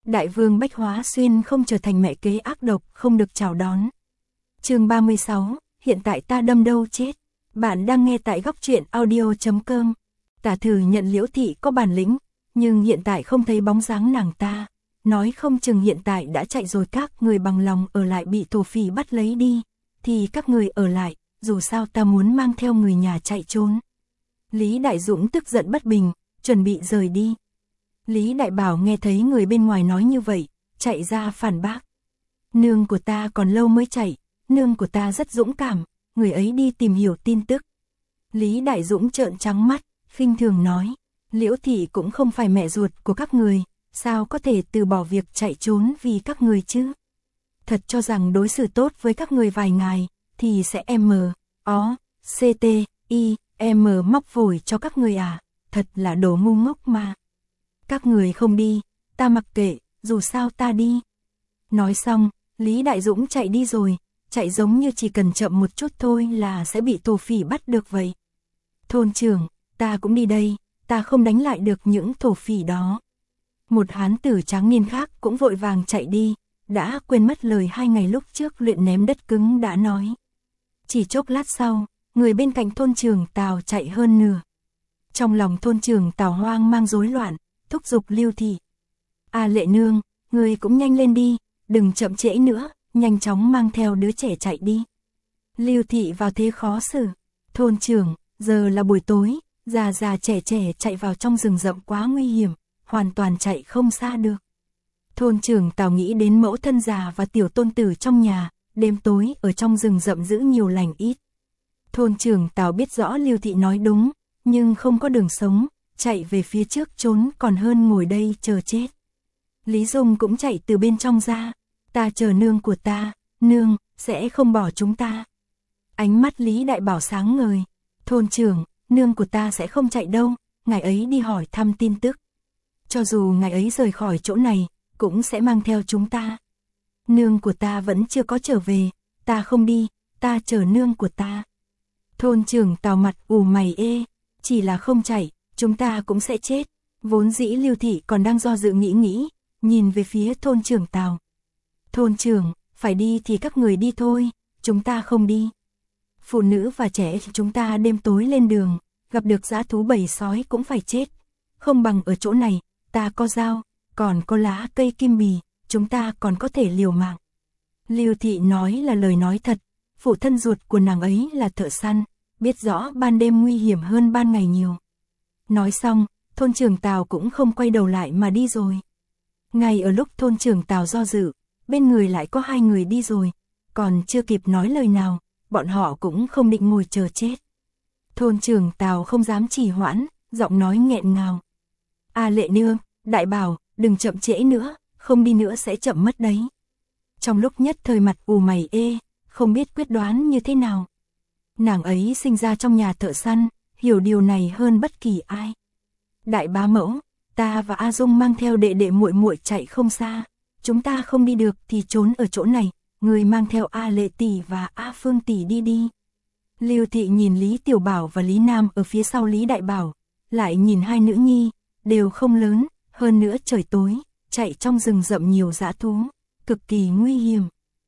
Đại vương Bách Hóa Xuyên không trở thành mẹ kế ác độc, không được chào đón. Chương 36, hiện tại ta đâm đâu chết. Bạn đang nghe tại góc truyện audio.com. Tả thử nhận Liễu Thị có bản lĩnh, nhưng hiện tại không thấy bóng dáng nàng ta. Nói không chừng hiện tại đã chạy rồi, các người bằng lòng ở lại bị thổ phỉ bắt lấy đi, thì các người ở lại, dù sao ta muốn mang theo người nhà chạy trốn. Lý Đại Dũng tức giận bất bình, chuẩn bị rời đi. Lý Đại Bảo nghe thấy người bên ngoài nói như vậy, chạy ra phản bác. Nương của ta còn lâu mới chạy, nương của ta rất dũng cảm, người ấy đi tìm hiểu tin tức. Lý Đại Dũng trợn trắng mắt, khinh thường nói, Liễu Thị cũng không phải mẹ ruột của các người, sao có thể từ bỏ việc chạy trốn vì các người chứ? Thật cho rằng đối xử tốt với các người vài ngày, thì sẽ móc phổi cho các người à? Thật là đồ ngu ngốc mà. Các người không đi, ta mặc kệ, dù sao ta đi. Nói xong, Lý Đại Dũng chạy đi rồi, chạy giống như chỉ cần chậm một chút thôi là sẽ bị thổ phỉ bắt được vậy. Thôn trưởng, ta cũng đi đây, ta không đánh lại được những thổ phỉ đó. Một hán tử tráng niên khác cũng vội vàng chạy đi, đã quên mất lời 2 ngày lúc trước luyện ném đất cứng đã nói. Chỉ chốc lát sau, người bên cạnh thôn trưởng Tào chạy hơn nửa. Trong lòng thôn trưởng Tào hoang mang rối loạn, thúc giục Lưu Thị. A Lệ nương, người cũng nhanh lên đi, đừng chậm trễ nữa, nhanh chóng mang theo đứa trẻ chạy đi. Lưu Thị vào thế khó xử. Thôn trưởng, giờ là buổi tối, già già trẻ trẻ chạy vào trong rừng rậm quá nguy hiểm, hoàn toàn chạy không xa được. Thôn trưởng Tào nghĩ đến mẫu thân già và tiểu tôn tử trong nhà, đêm tối ở trong rừng rậm giữ nhiều lành ít. Thôn trưởng Tào biết rõ Lưu Thị nói đúng, nhưng không có đường sống, chạy về phía trước trốn còn hơn ngồi đây chờ chết. Lý Dung cũng chạy từ bên trong ra, ta chờ nương của ta, nương sẽ không bỏ chúng ta. Ánh mắt Lý Đại Bảo sáng ngời, thôn trưởng, nương của ta sẽ không chạy đâu, ngài ấy đi hỏi thăm tin tức. Cho dù ngài ấy rời khỏi chỗ này, cũng sẽ mang theo chúng ta. Nương của ta vẫn chưa có trở về, ta không đi, ta chờ nương của ta. Thôn trưởng Tào mặt ủ mày chỉ là không chạy, chúng ta cũng sẽ chết. Vốn dĩ Lưu Thị còn đang do dự nghĩ, nhìn về phía thôn trưởng Tào. Thôn trưởng, phải đi thì các người đi thôi, chúng ta không đi. Phụ nữ và trẻ chúng ta đêm tối lên đường, gặp được dã thú bầy sói cũng phải chết. Không bằng ở chỗ này, ta có dao, còn có lá cây kim bì, chúng ta còn có thể liều mạng. Lưu Thị nói là lời nói thật, phụ thân ruột của nàng ấy là thợ săn, biết rõ ban đêm nguy hiểm hơn ban ngày nhiều. Nói xong, thôn trưởng Tào cũng không quay đầu lại mà đi rồi. Ngay ở lúc thôn trưởng Tào do dự, bên người lại có 2 người đi rồi, còn chưa kịp nói lời nào, bọn họ cũng không định ngồi chờ chết. Thôn trưởng Tào không dám trì hoãn, giọng nói nghẹn ngào. A Lệ nương, Đại Bảo, đừng chậm trễ nữa, không đi nữa sẽ chậm mất đấy. Trong lúc nhất thời mặt ù mày không biết quyết đoán như thế nào. Nàng ấy sinh ra trong nhà thợ săn, hiểu điều này hơn bất kỳ ai. Đại bá mẫu, ta và A Dung mang theo đệ đệ muội muội chạy không xa, chúng ta không đi được thì trốn ở chỗ này, người mang theo A Lệ tỷ và A Phương tỷ đi đi. Lưu Thị nhìn Lý Tiểu Bảo và Lý Nam ở phía sau Lý Đại Bảo, lại nhìn 2 nữ nhi, đều không lớn, hơn nữa trời tối, chạy trong rừng rậm nhiều dã thú, cực kỳ nguy hiểm.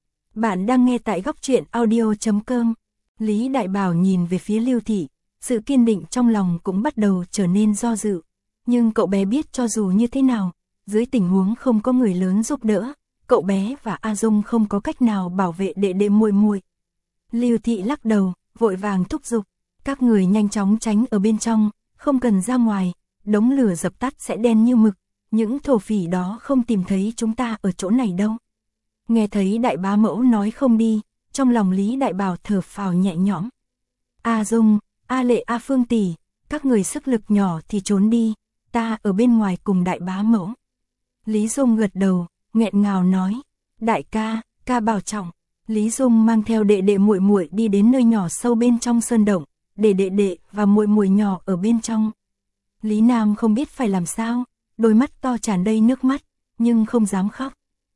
Bạn đang nghe tại góc truyện audio.com. Lý Đại Bảo nhìn về phía Lưu Thị, sự kiên định trong lòng cũng bắt đầu trở nên do dự. Nhưng cậu bé biết cho dù như thế nào, dưới tình huống không có người lớn giúp đỡ, cậu bé và A Dung không có cách nào bảo vệ đệ đệ muội muội. Lưu Thị lắc đầu, vội vàng thúc giục, các người nhanh chóng tránh ở bên trong, không cần ra ngoài, đống lửa dập tắt sẽ đen như mực, những thổ phỉ đó không tìm thấy chúng ta ở chỗ này đâu. Nghe thấy đại bá mẫu nói không đi, trong lòng Lý Đại Bảo thở phào nhẹ nhõm. A Dung, A Lệ, A Phương tỷ, các người sức lực nhỏ thì trốn đi, ta ở bên ngoài cùng đại bá mẫu. Lý Dung gật đầu, nghẹn ngào nói, đại ca, ca bảo trọng. Lý Dung mang theo đệ đệ muội muội đi đến nơi nhỏ sâu bên trong sơn động, để đệ đệ và muội muội nhỏ ở bên trong. Lý Nam không biết phải làm sao, đôi mắt to tràn đầy nước mắt, nhưng không dám khóc.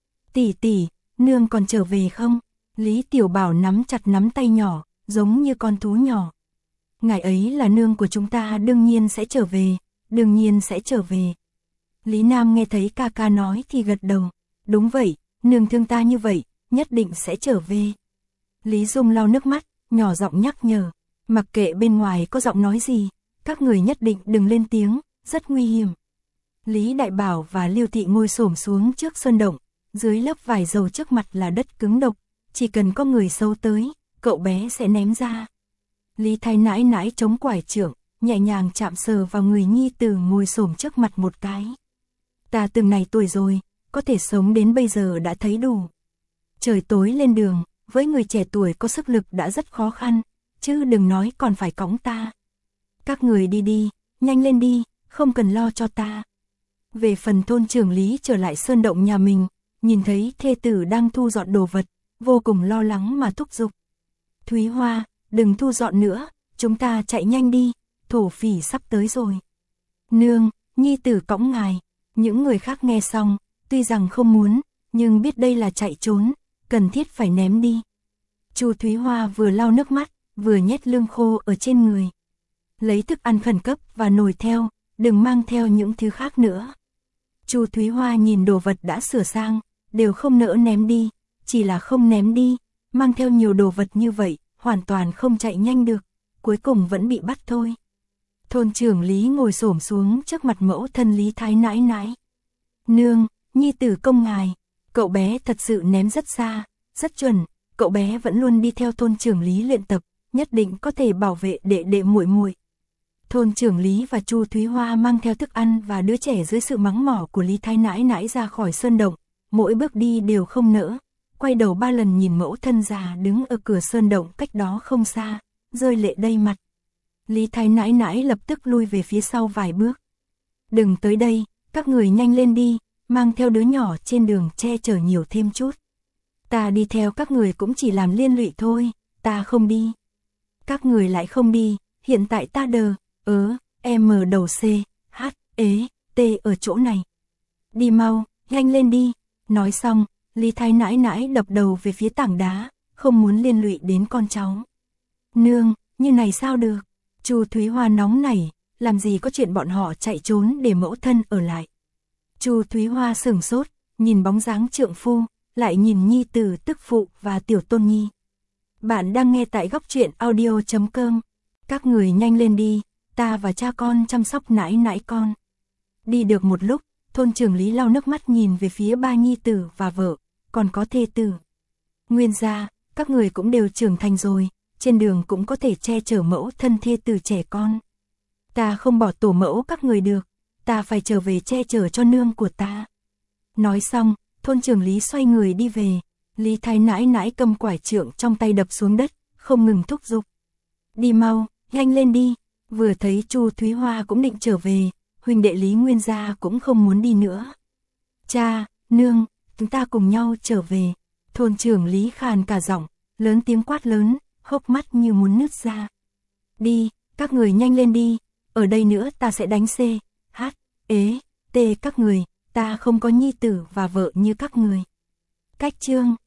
Tỷ tỷ, nương còn trở về không? Lý Tiểu Bảo nắm chặt nắm tay nhỏ, giống như con thú nhỏ. Ngài ấy là nương của chúng ta, đương nhiên sẽ trở về, đương nhiên sẽ trở về. Lý Nam nghe thấy ca ca nói thì gật đầu. Đúng vậy, nương thương ta như vậy, nhất định sẽ trở về. Lý Dung lau nước mắt, nhỏ giọng nhắc nhở. Mặc kệ bên ngoài có giọng nói gì, các người nhất định đừng lên tiếng, rất nguy hiểm. Lý Đại Bảo và Lưu Thị ngồi xổm xuống trước sơn động, dưới lớp vải dầu trước mặt là đất cứng độc, chỉ cần có người xấu tới, cậu bé sẽ ném ra. Lý Thái nãi nãi chống quải trượng, nhẹ nhàng chạm sờ vào người nhi tử ngồi xổm trước mặt một cái. Ta từng này tuổi rồi, có thể sống đến bây giờ đã thấy đủ. Trời tối lên đường, với người trẻ tuổi có sức lực đã rất khó khăn, chứ đừng nói còn phải cõng ta. Các người đi đi, nhanh lên đi, không cần lo cho ta. Về phần thôn trưởng Lý trở lại sơn động nhà mình, nhìn thấy thê tử đang thu dọn đồ vật, vô cùng lo lắng mà thúc giục. Thúy Hoa, đừng thu dọn nữa, chúng ta chạy nhanh đi, thổ phỉ sắp tới rồi. Nương, nhi tử cõng ngài. Những người khác nghe xong, tuy rằng không muốn, nhưng biết đây là chạy trốn, cần thiết phải ném đi. Chu Thúy Hoa vừa lau nước mắt, vừa nhét lương khô ở trên người. Lấy thức ăn khẩn cấp và nồi theo, đừng mang theo những thứ khác nữa. Chu Thúy Hoa nhìn đồ vật đã sửa sang, đều không nỡ ném đi, chỉ là không ném đi, mang theo nhiều đồ vật như vậy, hoàn toàn không chạy nhanh được, cuối cùng vẫn bị bắt thôi. Thôn trưởng Lý ngồi xổm xuống trước mặt mẫu thân Lý Thái nãi nãi. Nương, nhi tử công ngài, cậu bé thật sự ném rất xa, rất chuẩn, cậu bé vẫn luôn đi theo thôn trưởng Lý luyện tập, nhất định có thể bảo vệ đệ đệ muội muội. Thôn trưởng Lý và Chu Thúy Hoa mang theo thức ăn và đứa trẻ dưới sự mắng mỏ của Lý Thái nãi nãi ra khỏi sơn động, mỗi bước đi đều không nỡ, quay đầu 3 lần nhìn mẫu thân già đứng ở cửa sơn động cách đó không xa, rơi lệ đầy mặt. Lý Thái nãi nãi lập tức lui về phía sau vài bước. Đừng tới đây, các người nhanh lên đi, mang theo đứa nhỏ trên đường che chở nhiều thêm chút. Ta đi theo các người cũng chỉ làm liên lụy thôi, ta không đi. Các người lại không đi, hiện tại ta đờ, M đầu C, H, T ở chỗ này. Đi mau, nhanh lên đi. Nói xong, Lý Thái nãi nãi đập đầu về phía tảng đá, không muốn liên lụy đến con cháu. Nương, như này sao được? Chu Thúy Hoa nóng nảy, làm gì có chuyện bọn họ chạy trốn để mẫu thân ở lại. Chu Thúy Hoa sửng sốt, nhìn bóng dáng trượng phu, lại nhìn nhi tử tức phụ và tiểu tôn nhi. Bạn đang nghe tại góc truyện audio.com. Các người nhanh lên đi, ta và cha con chăm sóc nãi nãi con. Đi được một lúc, thôn trưởng Lý lau nước mắt nhìn về phía ba nhi tử và vợ, còn có thê tử. Nguyên gia, các người cũng đều trưởng thành rồi, trên đường cũng có thể che chở mẫu thân thê tử trẻ con. Ta không bỏ tổ mẫu các người được, ta phải trở về che chở cho nương của ta. Nói xong, thôn trưởng Lý xoay người đi về, Lý Thái nãi nãi cầm quải trượng trong tay đập xuống đất, không ngừng thúc giục. Đi mau, nhanh lên đi, vừa thấy Chu Thúy Hoa cũng định trở về, huynh đệ Lý Nguyên gia cũng không muốn đi nữa. Cha, nương, chúng ta cùng nhau trở về. Thôn trưởng Lý khàn cả giọng, lớn tiếng quát lớn, hốc mắt như muốn nứt ra. Đi, các người nhanh lên đi, ở đây nữa ta sẽ đánh C, H, T các người, ta không có nhi tử và vợ như các người. Cách chương